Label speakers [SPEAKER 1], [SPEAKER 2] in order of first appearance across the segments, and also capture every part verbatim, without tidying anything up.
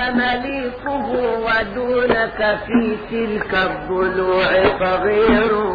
[SPEAKER 1] مليكه ودونك في تلك الضلوع صغير.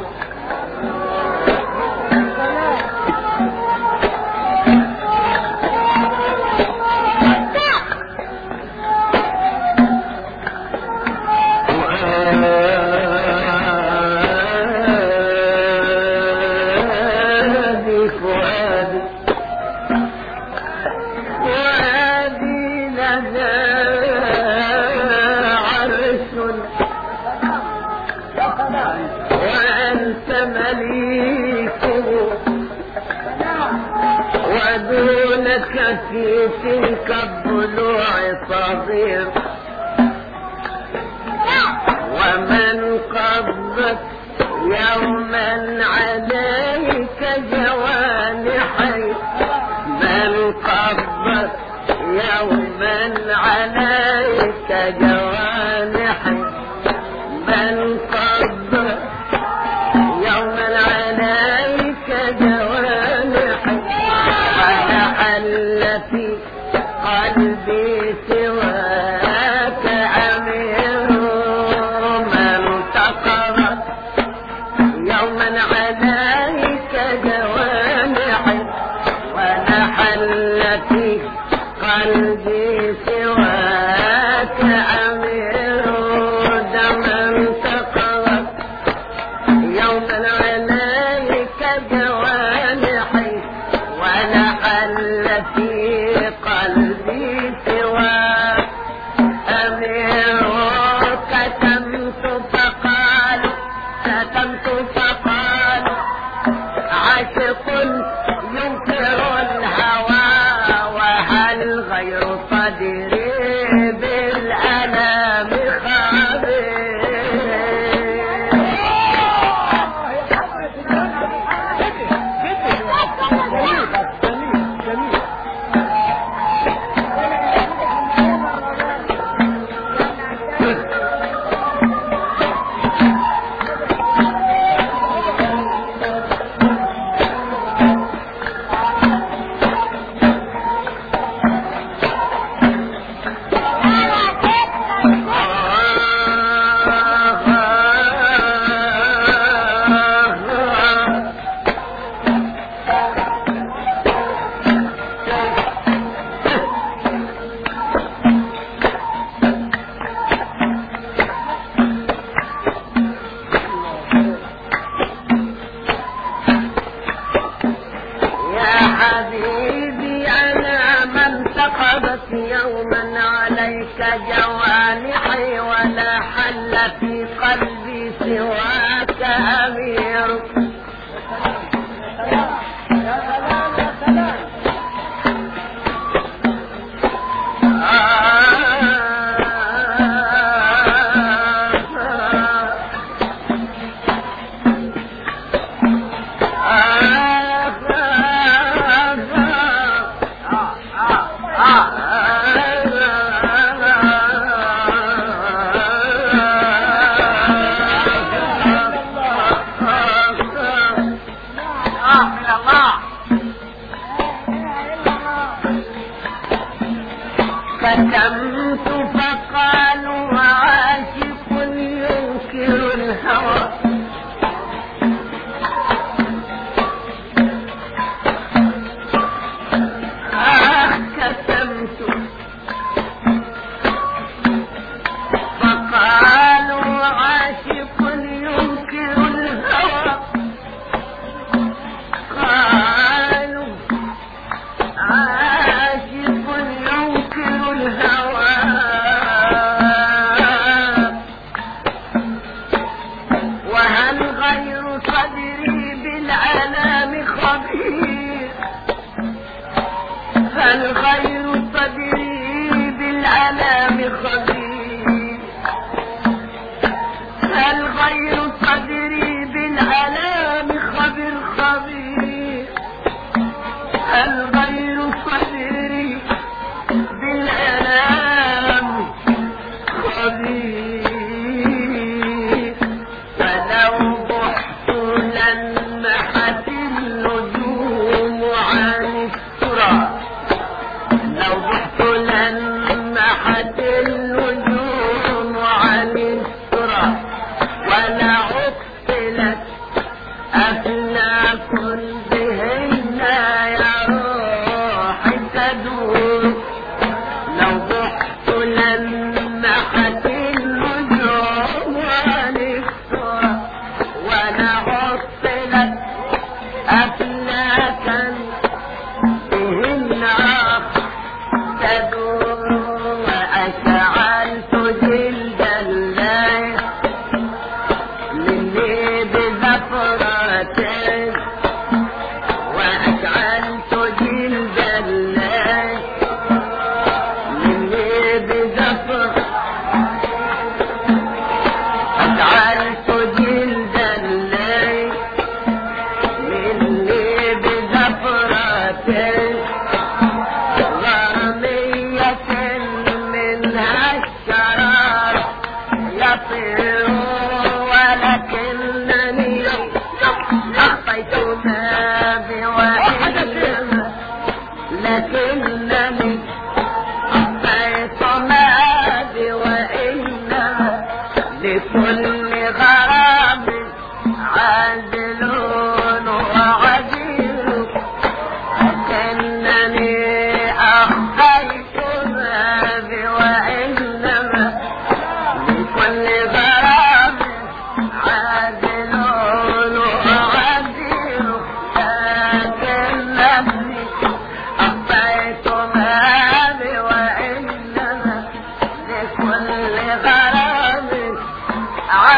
[SPEAKER 1] في تلك الضلوع صغير، ومن قبضت يوما عليك جوانحي، من قبضت يوما عليك جوانحي، من قبضت يوما عليك جوانحي، ولعل في قلبي سواك أمير، من تقرت يوما عليك جوانحي، ولعل في قلبي سواك أمير، من تقرت يوما عليك جوانحي، ولعل في قلبي سواك أمير. كتمت فقال كتمت فقال عاشق ينكر الهوى، وهل غير صدري بالألام خابر. يوما عليك جوانحي، ولا حل في قلبي سواك أمير. كتمت فقالوا عاشق ينكر الهوى، آه كتمت فقالوا عاشق ينكر الهوى، قالوا عاشق ينكر الهوى،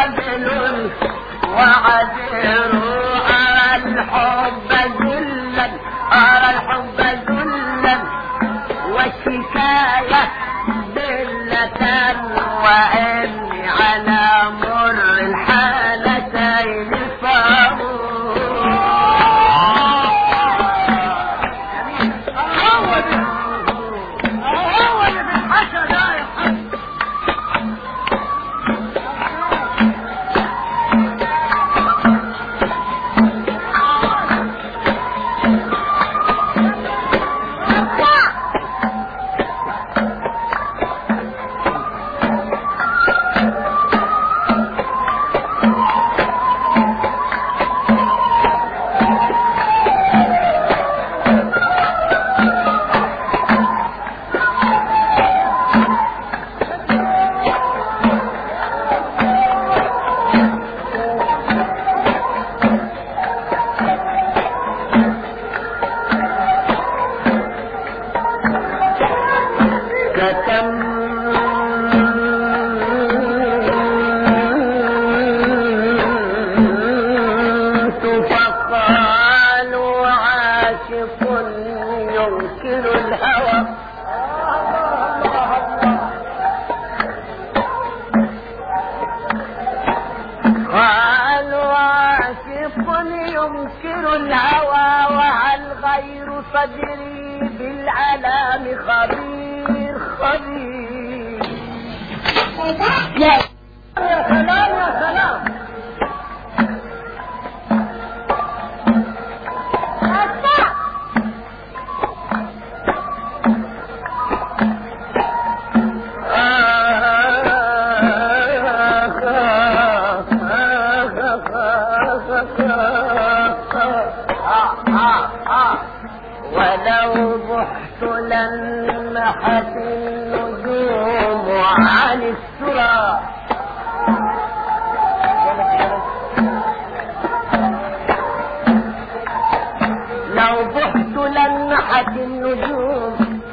[SPEAKER 1] عادل وعذر أرى الحب ذلا أرى الحب ذلا والشكاية ذلة وإني على مر الحالتين ينكر الهوى وعن غير صدري بالعلام خبير خبير. يا سلام يا سلام ولو بحت لنحت النجوم عن السرى لو بحت لنحت النجوم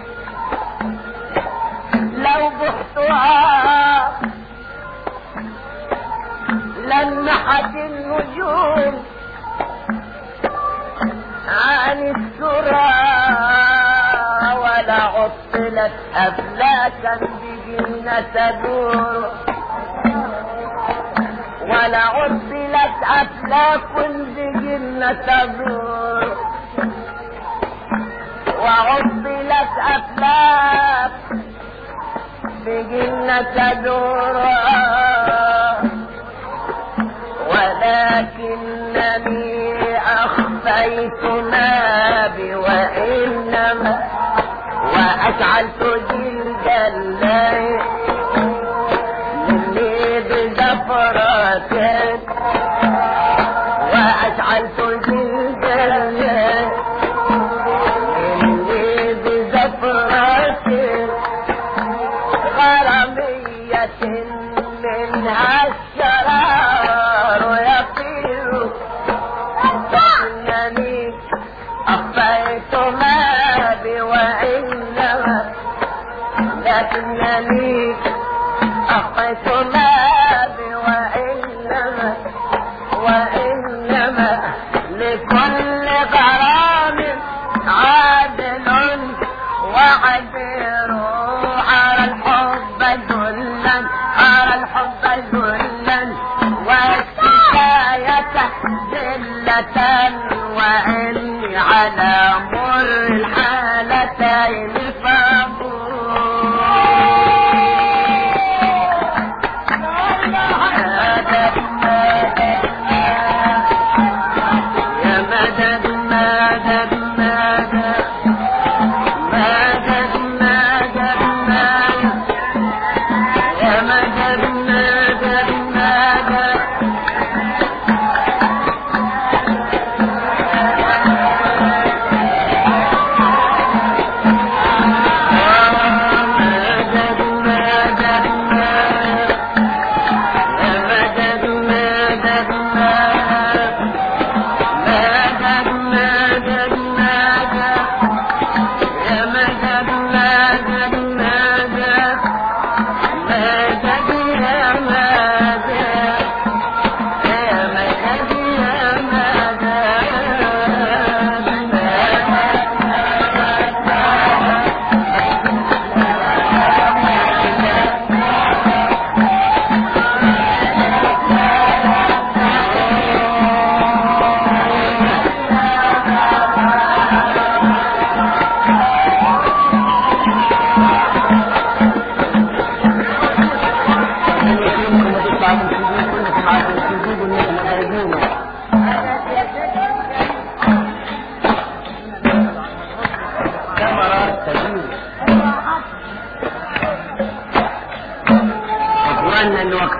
[SPEAKER 1] لو بحتها لنحت النجوم عن السرى ولا عطلت أفلاكا بجن تدور ولا عطلت أفلاك بجن تدور وعطلت أفلاك بجن تدور ولكنني أخفيت ما بي وإنما وأجعلت جلد الليل مني بزفرة وأجعلت جلد الليل مني بزفرة غرامية منها الشرار يطير إنني أخفيت ما بي وإنما لكنني أخفيت ما بي وإنما وإنما لكل غرام عادل وعبير على الحب ذلا على الحب ذلا والشكاية ذلة وإني على مر الحالتين فابور. يا مدد مدد مدد مدد مدد مدد يا مدد مدد مدد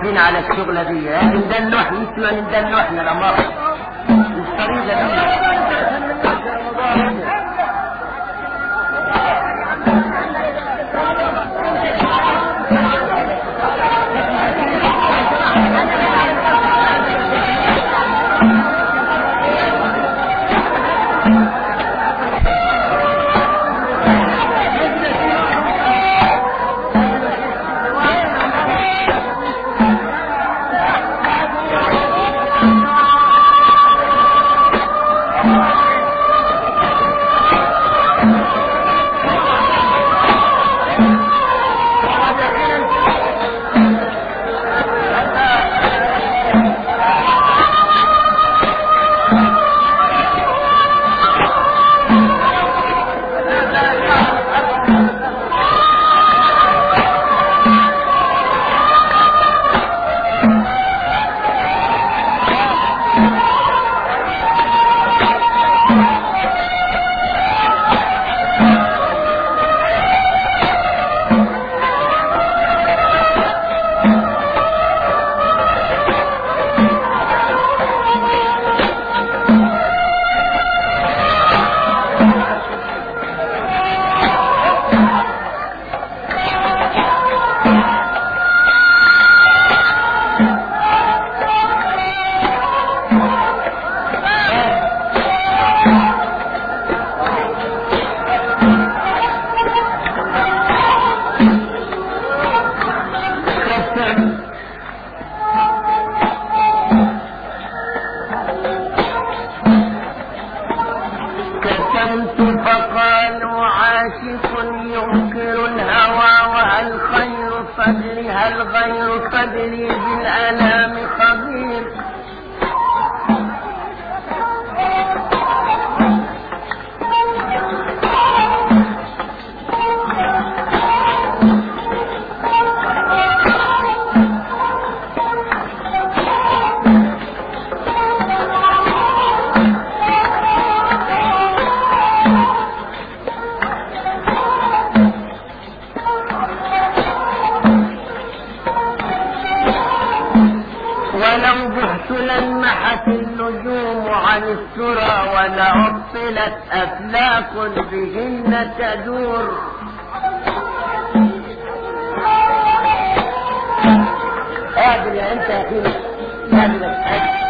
[SPEAKER 1] حابين على الشغلة دي، ندلو احنا نسمع ندلو احنا الأمر الطريقة دي. فقالوا عاشق ينكر الهوى وهل خير صدري هل غير صدري بالآلام خبير. ولو بحت لنمحت النجوم عن السرى ولعطلت أفلاك بهن تدور. قادر يا انت يا اخي قادر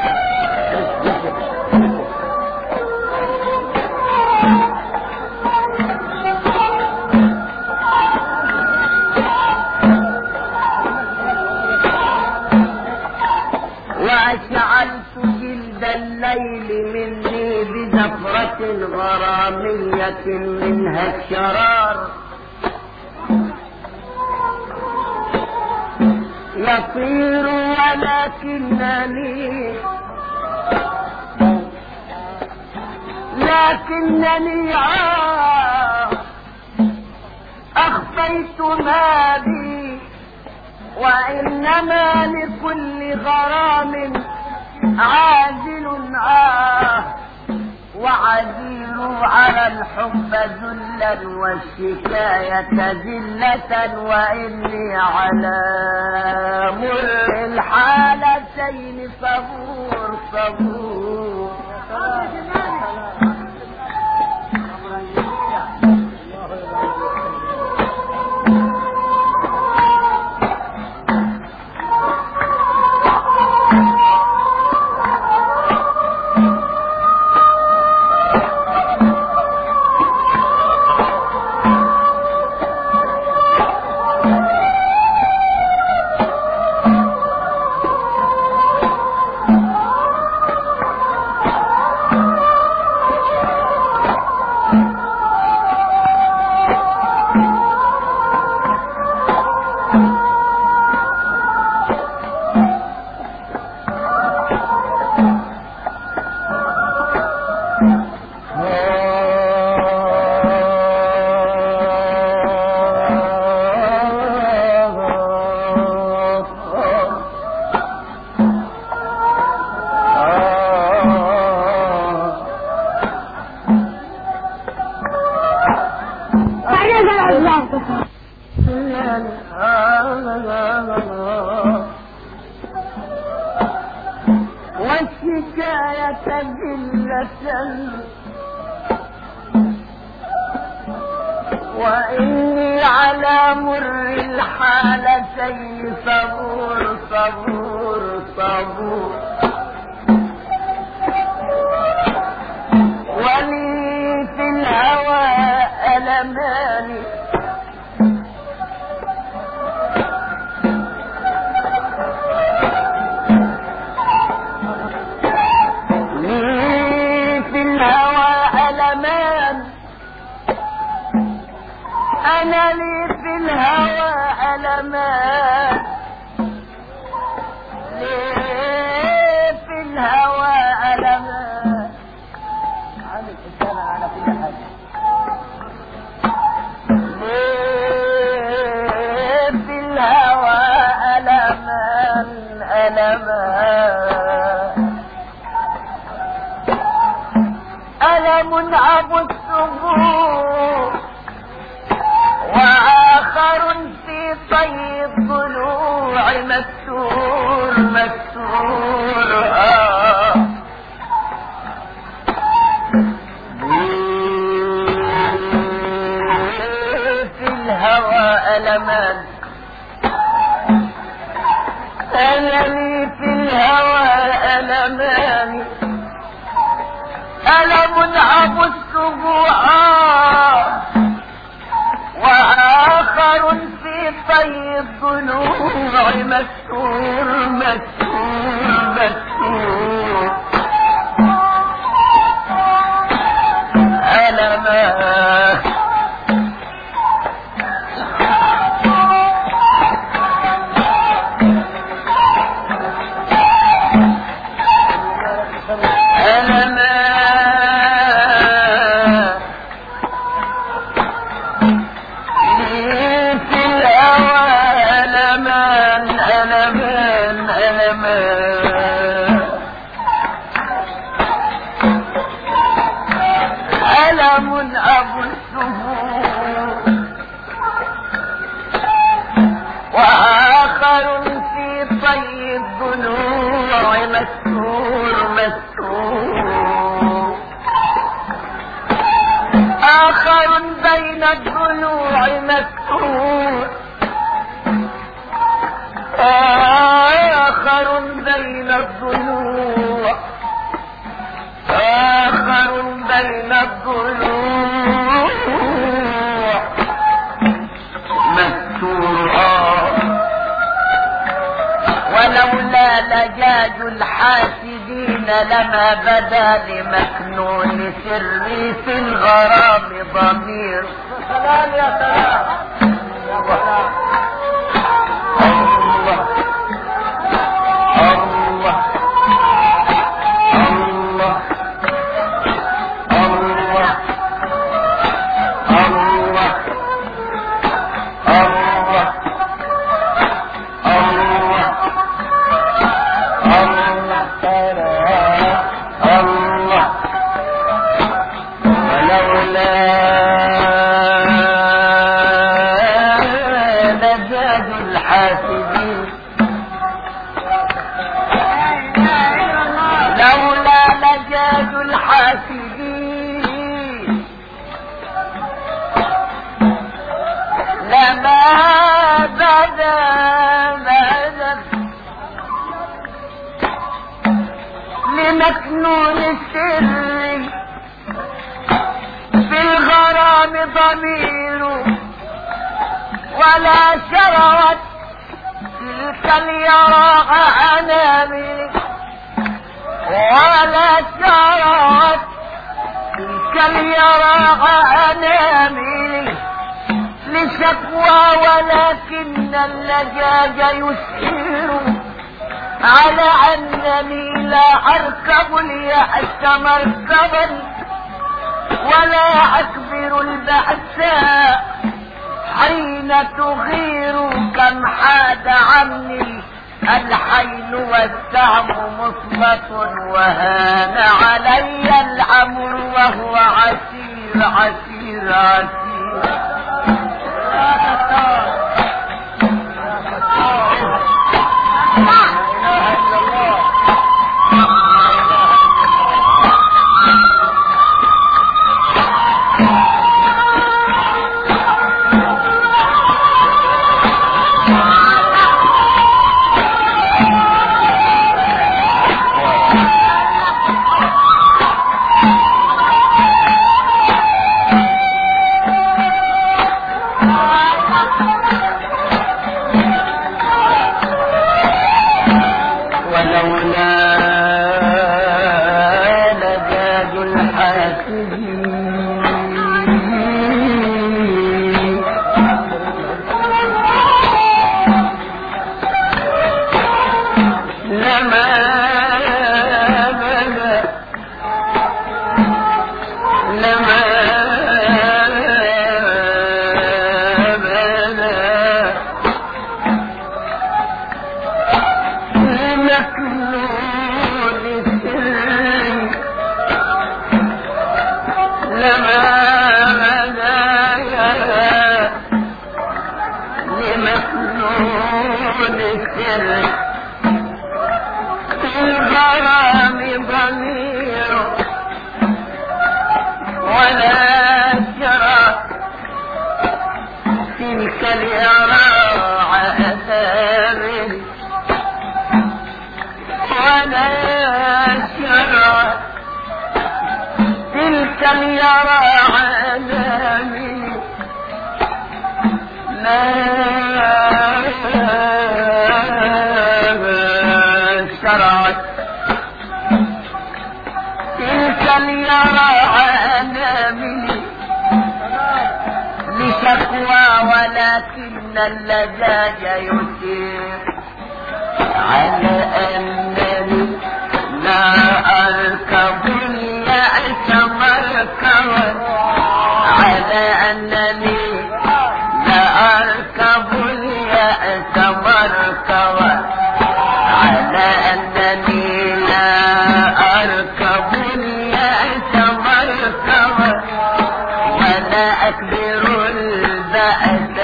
[SPEAKER 1] وأشعلت جلد الليل مني بزفرة غرامية منها الشرار يطير ولكنني لكنني أخفيت ما بي وإنما لكل غرام عازل عاه وعزير على الحب ذلا والشكاية ذلة وإني على مر الحالتين صبور صبور. والشكاية ذلة وإني على مر الحالتين صبور صبور صبور ولي في الهوى ألمان لي في الهوى ألمان أنا لي في الهوى ألمان لي في الهوى ألمان عامل إنسان على كل حاجة لي في الهوى ألمان ألمان ألم أبثه وآخر في طي الضلوع مستور مستور آه في الهوى ألمان أنا لي في الهوى ألمان ألم أبثه آه وآخر في طي الضلوع مستور مستور مستور ألما ألما ألم أبثه وآخر في طي الضلوع مستور مستور آخر بين الضلوع مستور آخر بين الضلوع آخر بين الضلوع مستورا ولولا لجاج الحاسدين لما بدا لمكنون سري في الغرام ضمير. سلام يا سلام يا سلام. الله الله الله الله الله الله الله ولولا لجاج الحاسدين لولا لجاج الحاسدين لما بدا بدا لمكنون السر في الغرام ضمير ولا شرت تلك اليراع عنامل ولا شرت تلك اليراع عنامل لشكوى ولكن اللجاج يسير على أنني لا أركب اليأس مركبا ولا أكبر البأساء حين تغير كم حاد عني الحين والسهم مصمت وهان علي الأمر وهو عسير عسير عسير. لا إله إلا الله. تلك اليرى عذابي ولا شرع تلك اليرى عذابي ما شرعت تلك اليرى عذابي لشكوى ولكن اللجاج يسير على أنني لا أركب اليأس مركبا على أنني لا أركب اليأس مركبا على أنني لا أركب اليأس مركبا ولا أكبر البأس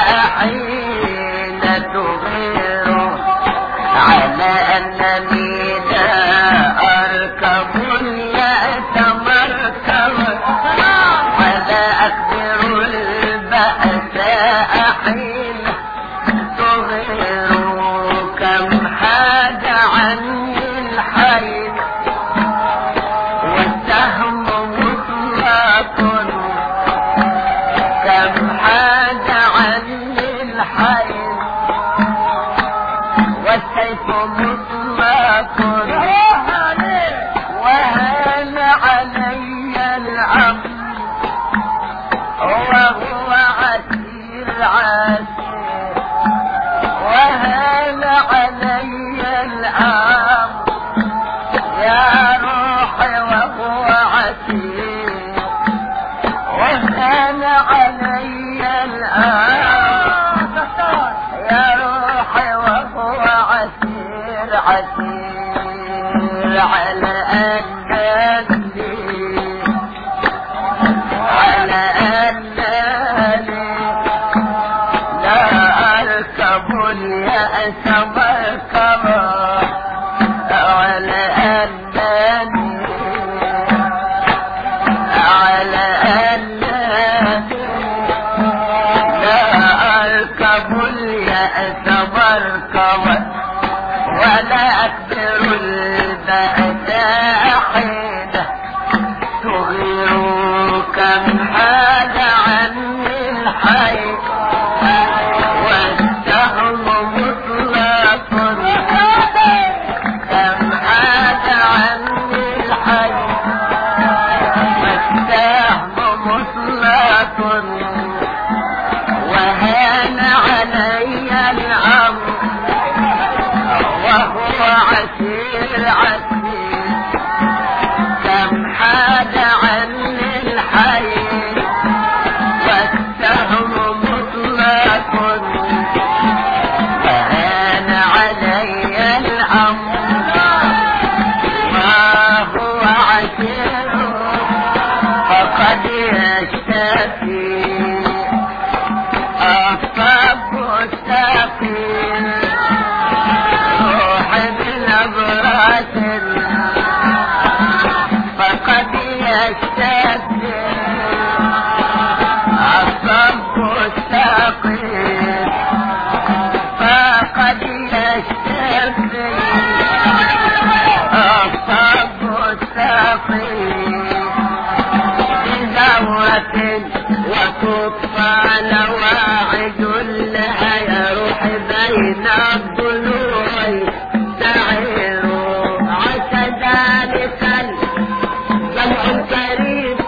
[SPEAKER 1] حين تغير على أنني لا أركب اليأس مركبا ولا أكبر البأس حين تغير كم حاد عني الحي والسهم مطلق كم حاد عني الحي والسيف مطلق وهان علي العبد وهو عسير عسير وهان علي العبد يا روحي وهو عسير وهان علي العبد يا روحي وهو عسير عسير على أنني على أنني لا أركب اليأس مركبا على أنني على أنني لا أركب اليأس مركبا ولا أكبر البأس حين تغير كم حاد عني الحي والسهم مطلق كم حاد عني الحي والسهم مطلق وهان علي الأمر وهو عسير عسير كم حاد عني الحي والسهم مطلق وهان علي الأمر وهو عسير فقد يشتكي الصب السقيم روح بنظرة فقد يشتكي الصب السقيم فقد يشتكي الصب السقيم بدورة وتطفى لواعد لها يروح بين الضلوع تعير عسى ذلك الجمع الكريم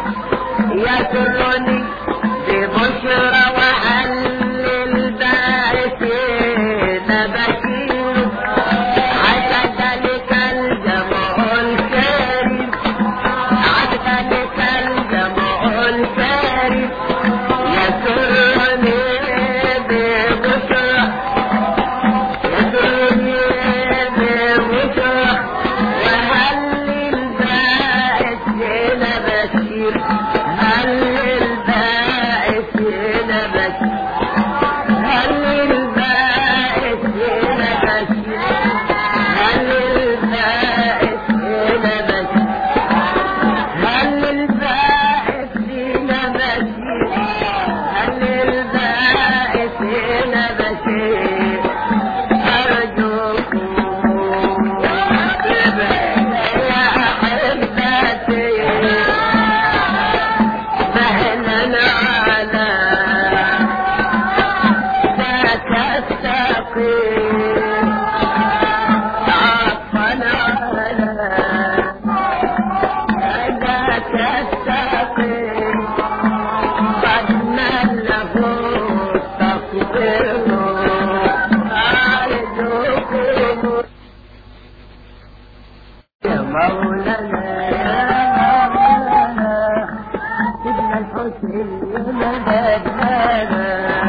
[SPEAKER 1] مولانا يا مولانا سيدنا الحسين يا مدد لنا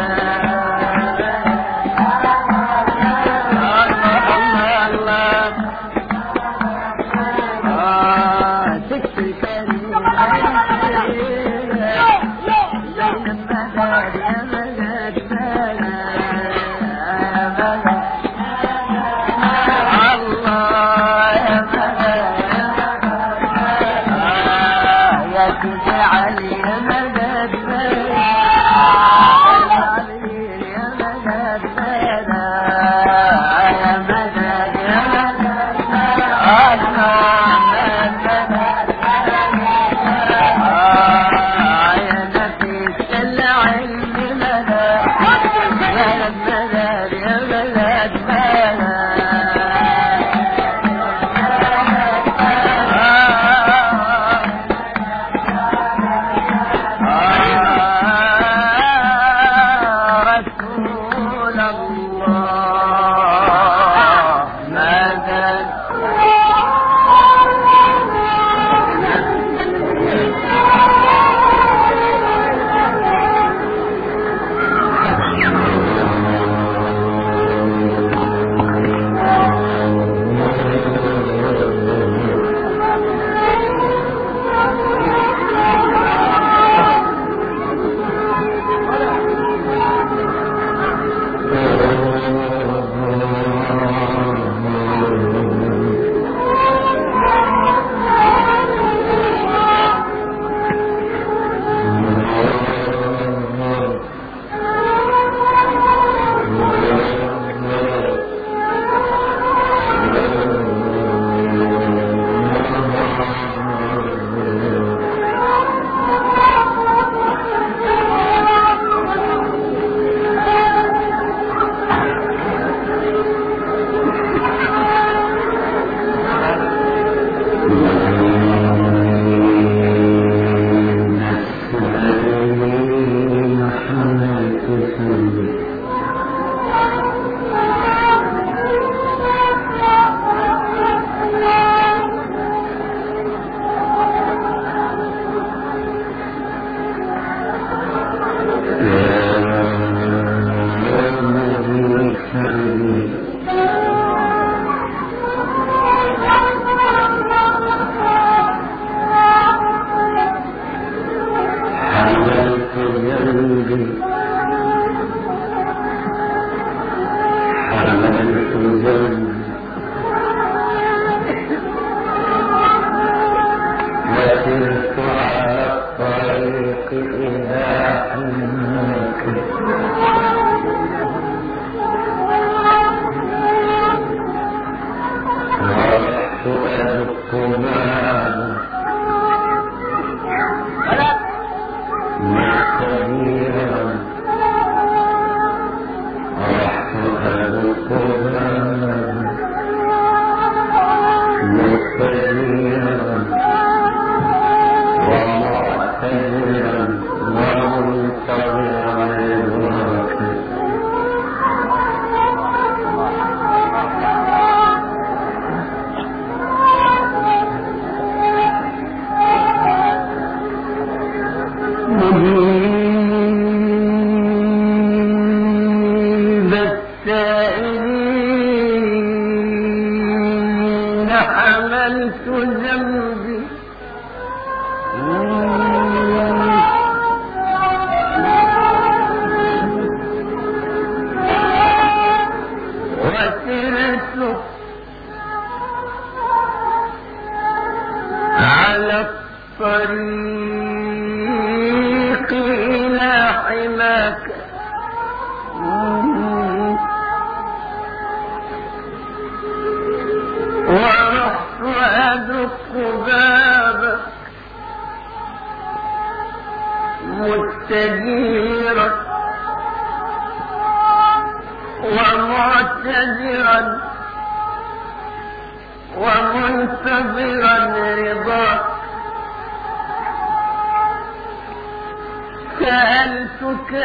[SPEAKER 1] سألتك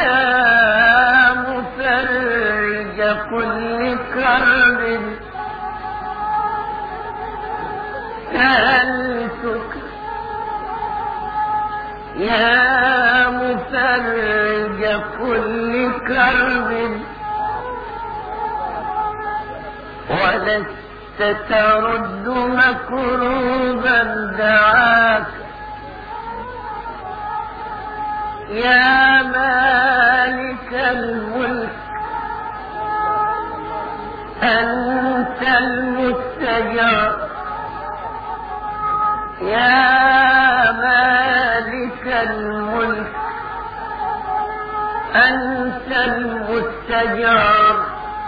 [SPEAKER 1] يا مفرج كل كرب سألتك يا مفرج كل كرب ولست ترد مكروبا دعاك يا مالك الملك أنت المستجاب يا مالك الملك أنت المستجاب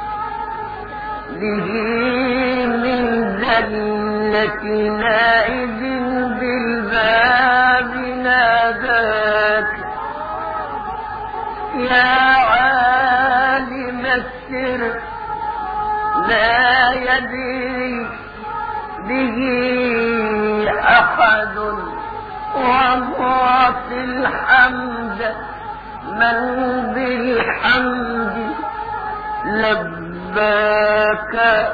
[SPEAKER 1] به من ذلة نائب بالباب ناداك يا عالم السر لا يدري به أحد ومعطي الحمد من بالحمد لباك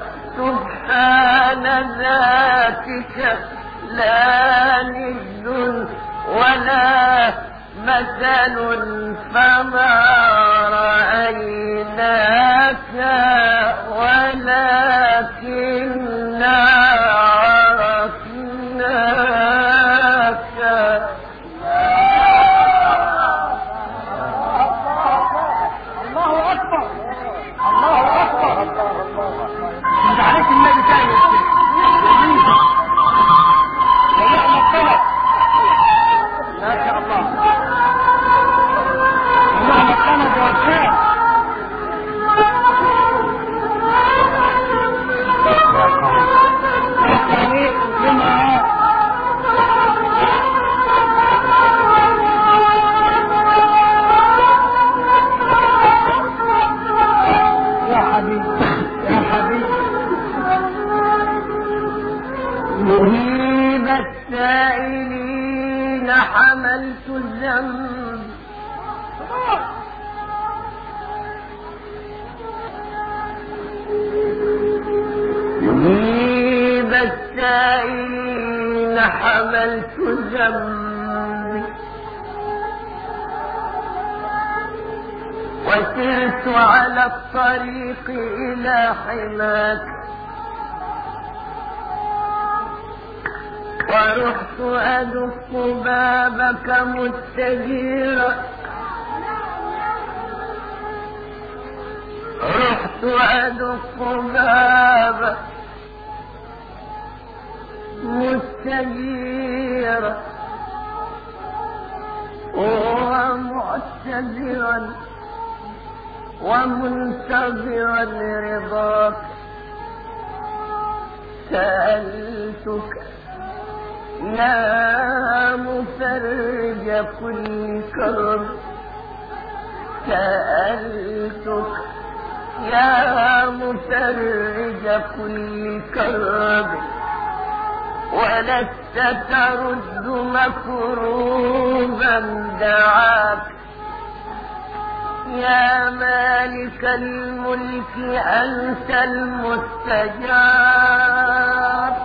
[SPEAKER 1] سبحان ذاتك لا ند ولا مثل فما رأيناك ولكننا عرفناك
[SPEAKER 2] الله أكبر الله أكبر انت عليك النبي تاني ما شاء الله اللهم اطلب وارشاد يا حبيبي يا حبيبي
[SPEAKER 1] مهيب السائلين حملت الذنب مهيب السائلين حملت ذنبي وسرت على الطريق إلى حماك ورحت أدق بابك مستجيرا رحت أدق بابك مستجيرا ومعتذرا ومنتظرا لرضاك سألتك يا مفرج كل كرب سألتك يا مفرج كل كرب ولست ترد مكروبا دعاك يا مالك الملك أنت المستجاب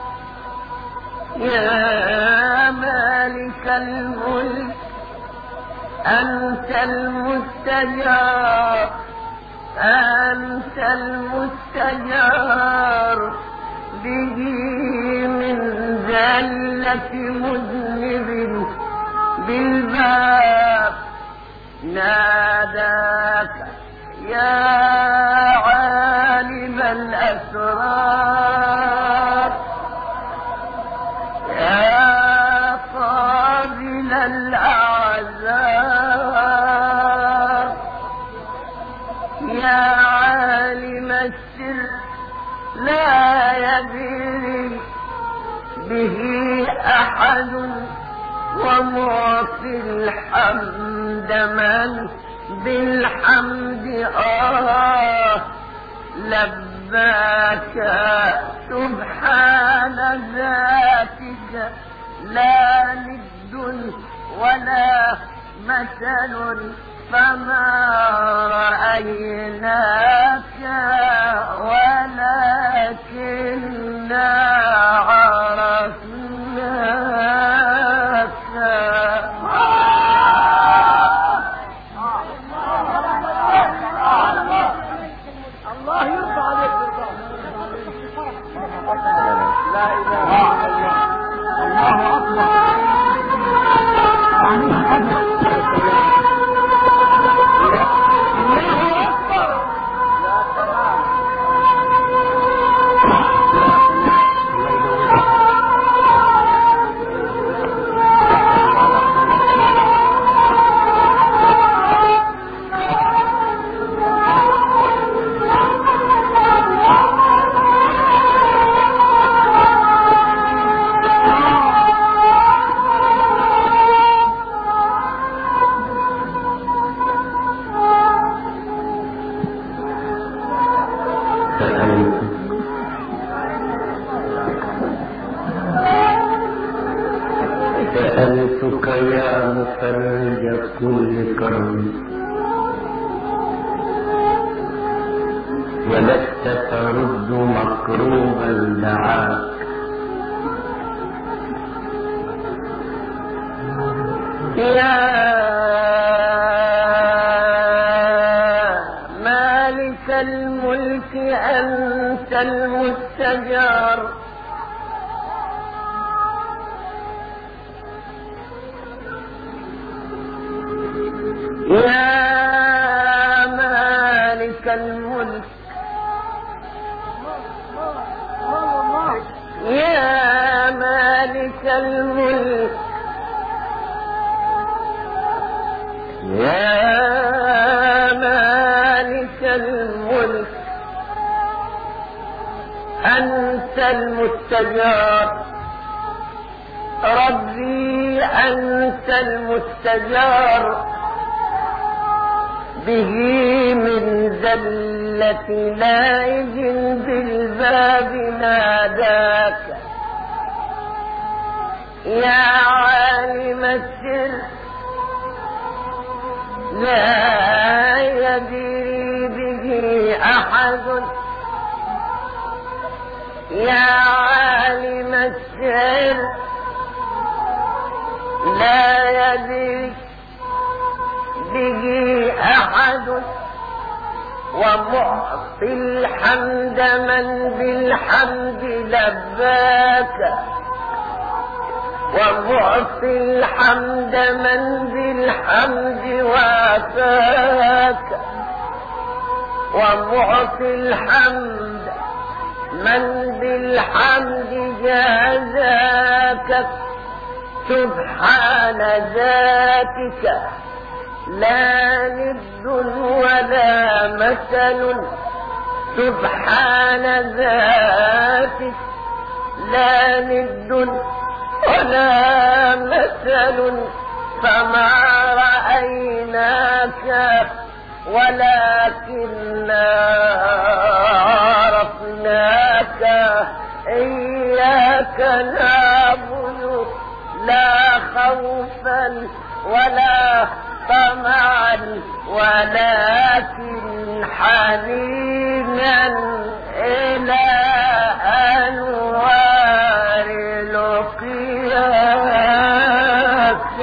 [SPEAKER 1] يا مالك الملك أنت المستجاب أنت المستجار به من زلة مذنب بالباب ناداك يا عالم الأسرار يا قابل الأعذار يا عالم السر لا يدري به أحد ومعطي الحمد من بالحمد آه لباك سبحان ذاتك لا ند ولا مثل فما رأيناك ولكننا عرفناك.
[SPEAKER 2] الله يرضى عليك بالرضا. لا اله الا الله. الله اكبر. يعني حاجه
[SPEAKER 1] سألتك يا مفرج كل كرم ولست ترد مكروبا دعاك. يا مالك الملك أنت المستجار يا مالك الملك يا مالك الملك يا مالك الملك أنت المستجار ربي أنت المستجار به من زلة لائج بالباب ناداك. يا عالم السر لا يدري به أحد يا عالم السر لا يدري به أحد ومعطي الحمد من بالحمد لباك ومعطي الحمد من بالحمد وافاك ومعطي الحمد من بالحمد جازاك. سبحان ذاتك لا ند ولا مثل سبحان ذاتك لا ند ولا مثل فما رأيناك ولكننا عرفناك. إياك نعبد لا خوفا ولا طمعا ولكن حنينا إلى أنوار لقياك.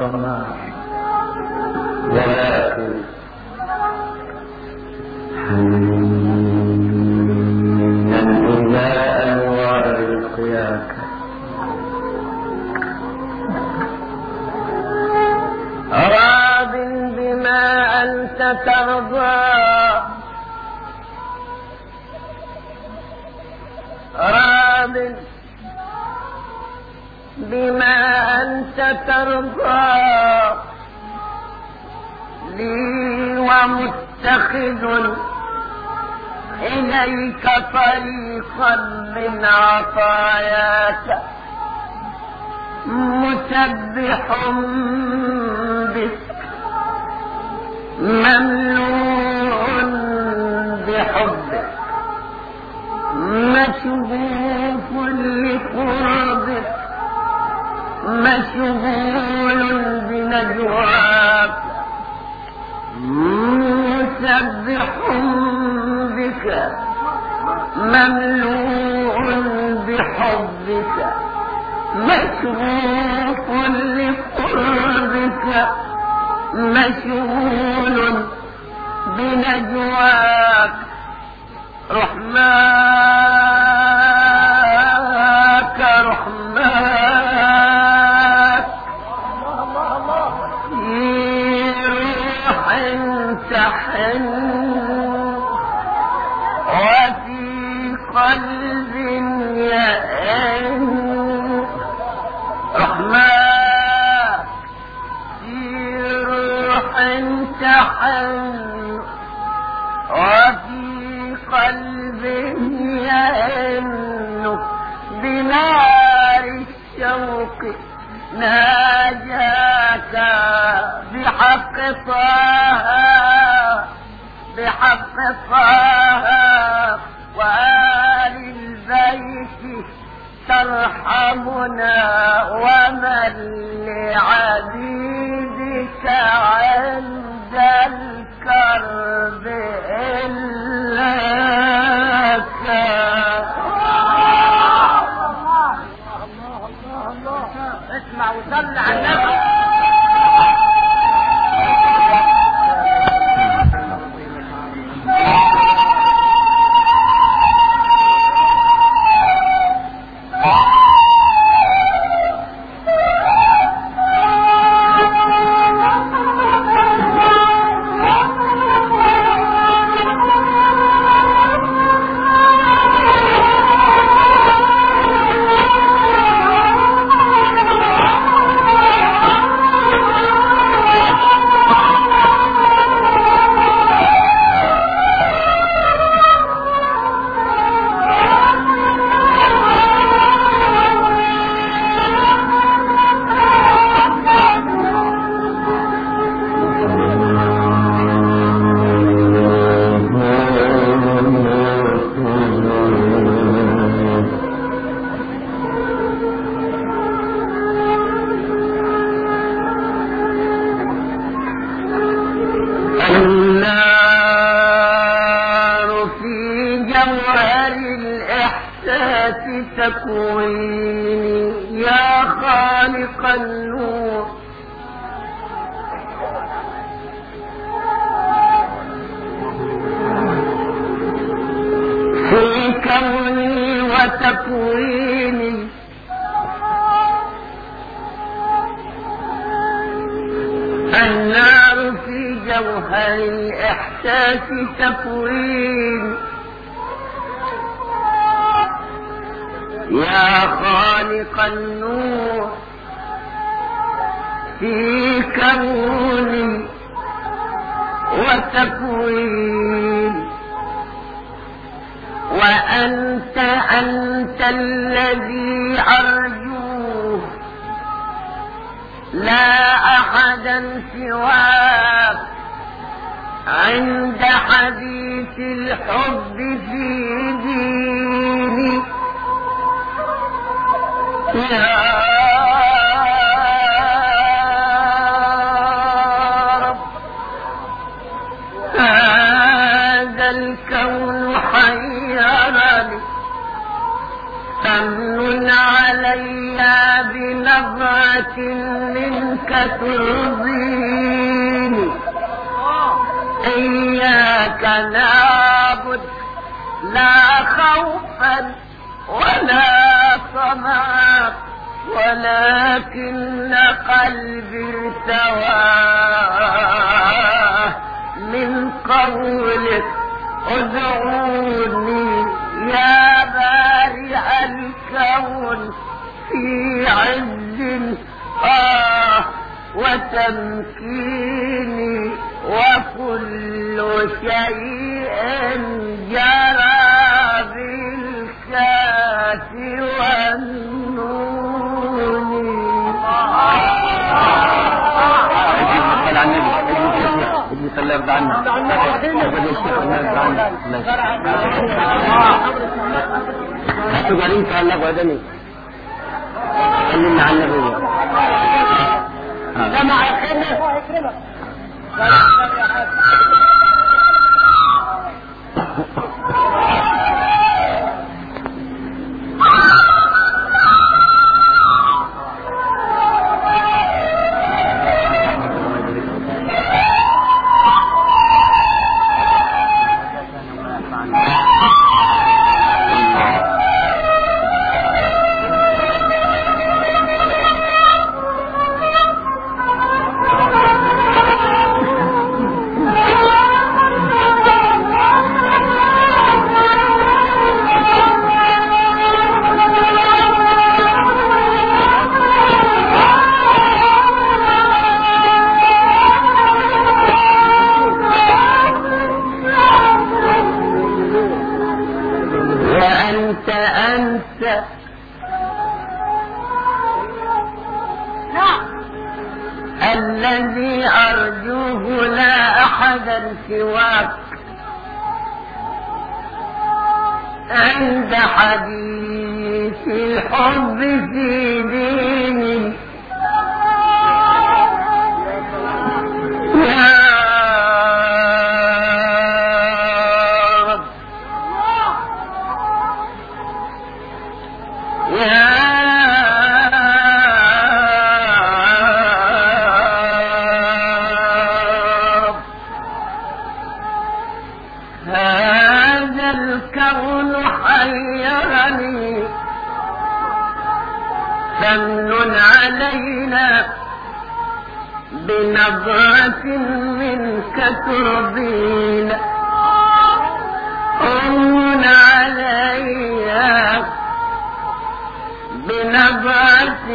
[SPEAKER 1] الطمع ولكن حنينا إلى أنوار رقياك
[SPEAKER 2] راض بما أنت ترضى راض بما أنت ترضى لي ومتخذ إليك طريقا من عطاياك مسبح بك مملوء بحبك مشغوف لقربك مشغول بنجواك مسبح بك مملوء بحبك مشغوف لقربك مشغول بنجواك رحماك رحماك في روح تحن وفي قلب يئن رحماك في روح تحن وفي قلب يئن بنار الشوق ناجاك بحق طه بحق طه وآل البيت ترحمنا ومن لعبيدك عند الكرب إلاك اسمع وصل على النبي تكويني يا خالق النور في كوني وتكويني النار في جوهر الإحساس تكويني يا خالق النور في كوني وتكوين وأنت أنت الذي أرجوه لا أحدا سواك عند حديث الحب في ديني يا رب هذا الكون حيرني فمن علي بنظر
[SPEAKER 1] نظرة منك ترضيني إياك نعبد لا خوفا ولا طمعا ولكن قلبي ارتواه من قولك ادعوني يا بارع الكون في عز آه وتمكيني وكل شيء جرى بالكاف والنون. ابن الله يرضى عنا ابن الشيخ الله يرضى عنا انتوا قاعدين تعلقوا ادمي كلمنا عن النبي
[SPEAKER 2] جمع الخيمة ويكرمك
[SPEAKER 1] الذي أرجوه لا أحدا سواك عند حديث الحب في ديني يا رب يا فمن علينا بنظرة منك ترضينا فمن علينا بنظرة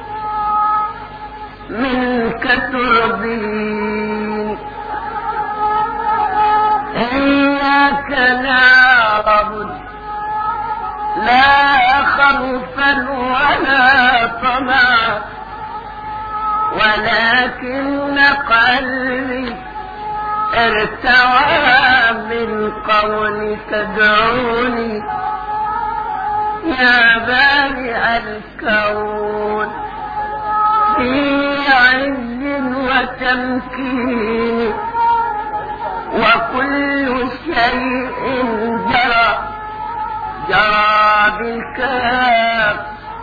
[SPEAKER 1] منك ترضينا إياك نعبد لا خوفا ولا طمعا ولكن قلبي ارتوى من قولك ادعوني يا بارع الكون في عز وتمكين وكل شيء جرى جرى بالكاف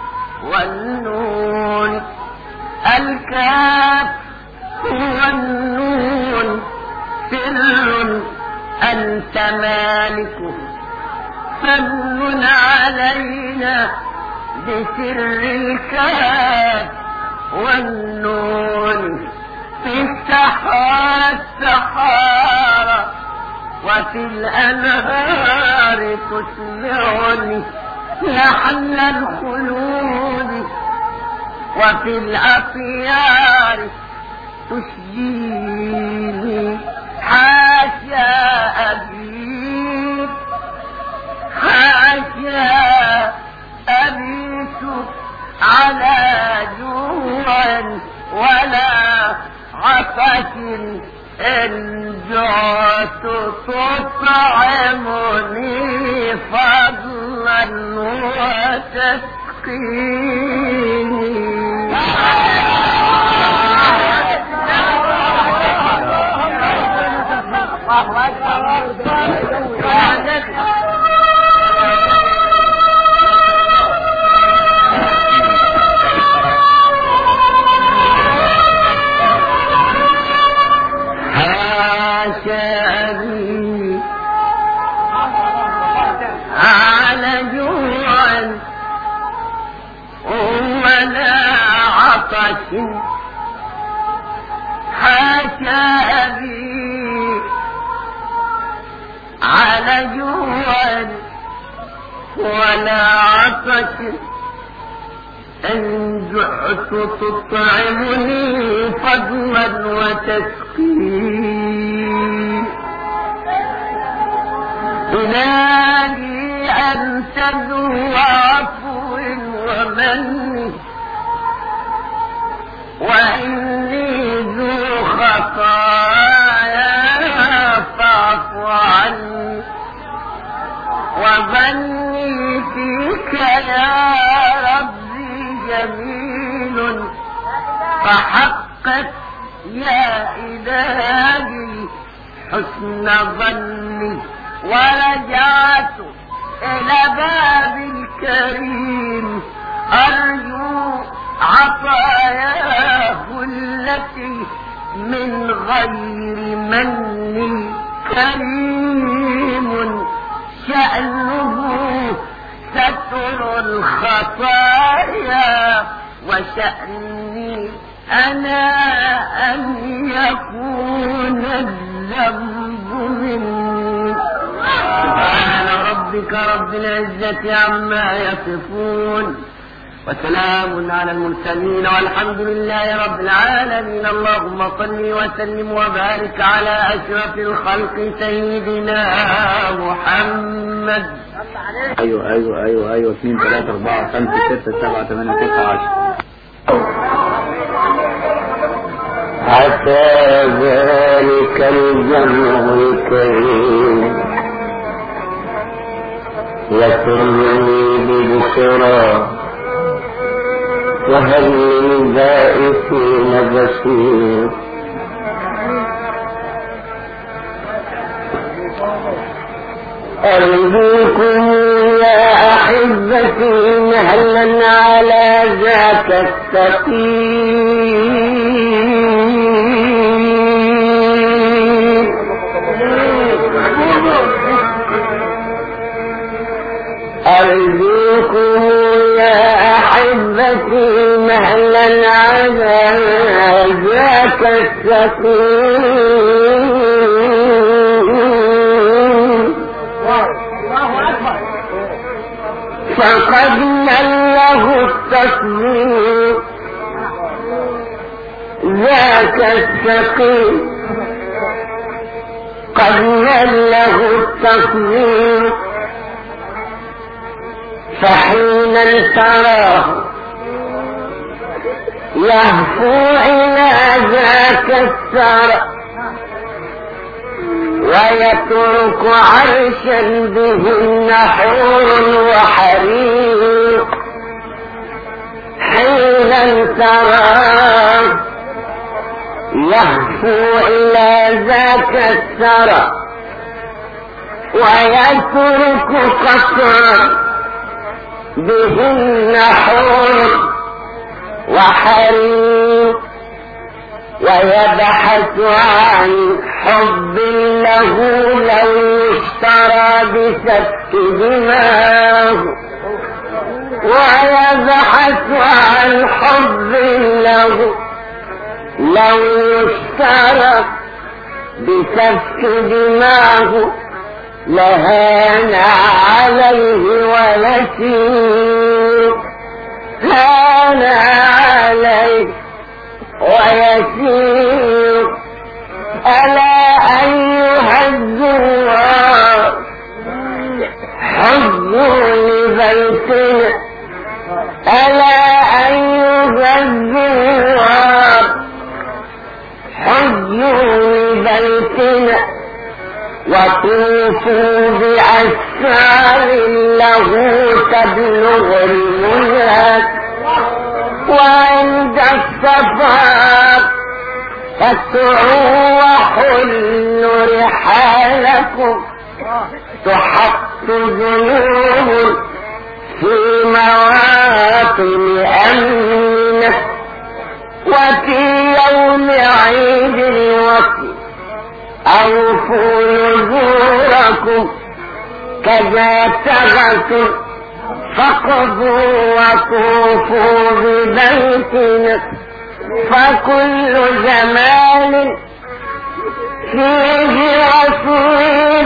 [SPEAKER 1] والنون الكاف والنون سر أنت مالكه فمن علينا بسر الكاف والنون في السحارة السحارة وفي الأنهار تسمعني لحن الخلود وفي الأطيار تشجيني حاشا أبيت حاشا أبيت على جوع ولا عطش إن جعت تطعمني فضلا وتسقيني عطش حاشا أبي على جوع ولا عطش إن جعت تطعمني فضلا وتسقين إلهي أنت ذو عفو ومن وإني ذو خطايا فاعف عني وظني فيك يا ربي جميل فحقق يا إلهي حسن ظني ورجعت إلى باب الكريم أرجو عطاياه التي من غير من كريم شأنه ستر الخطايا وشأني أنا أن يكون الذنب مني. سبحان ربك رب العزة عما يصفون وسلام على المرسلين والحمد لله رب العالمين. اللهم صل وسلم وبارك على أشرف الخلق سيدنا محمد.
[SPEAKER 2] ايوه ايوه ايوه ايوه اثنين ثلاثة أربعة خمسة ستة سبعة ثمانية تسعة عشرة.
[SPEAKER 1] عسى ذلك الجمع الكريم يسرني ببشرى وهل من بائسين بشير. أرجوكم يا أحبتي مهلا على ذاك السقيم أرجوكم يا أحبتي مهلا على ذاك السقيم فقد من له التصميم ذاك السقيم قد من له التصميم فحينا تراه يهفو إلى ذاك الثرى ويترك عرشا به حور وحرير حينا تراه يهفو إلى ذاك الثرى ويترك قصرا بهن حور وحرير ويبحث عن حب له لو اشترى بسفك دماه ويبحث عن حب له لو اشترى بسفك دماه لهان عليه ولسير هان عليه ويسير. ألا أيها الزوار حبوا لبيتنا ألا أيها الزوار حبوا لبيتنا وطوفوا بأسفار له تبلغ المنى وعند السفر فاسعوا وحلوا رحالكم تحط ذنوب في مواطن أمنه وفي يوم عيد الوقت أوفوا نذوركم كذا تغتوا فقضوا وطوفوا ببيتنا فكل زمان فيه وفيه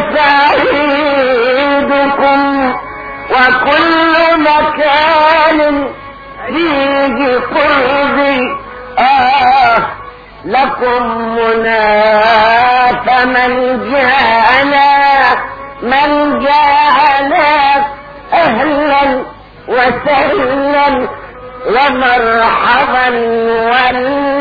[SPEAKER 1] سعيدكم وكل مكان فيه قربي آه لكم منا فمن جاءنا من جاءنا أهلا وسهلا ومرحبا وال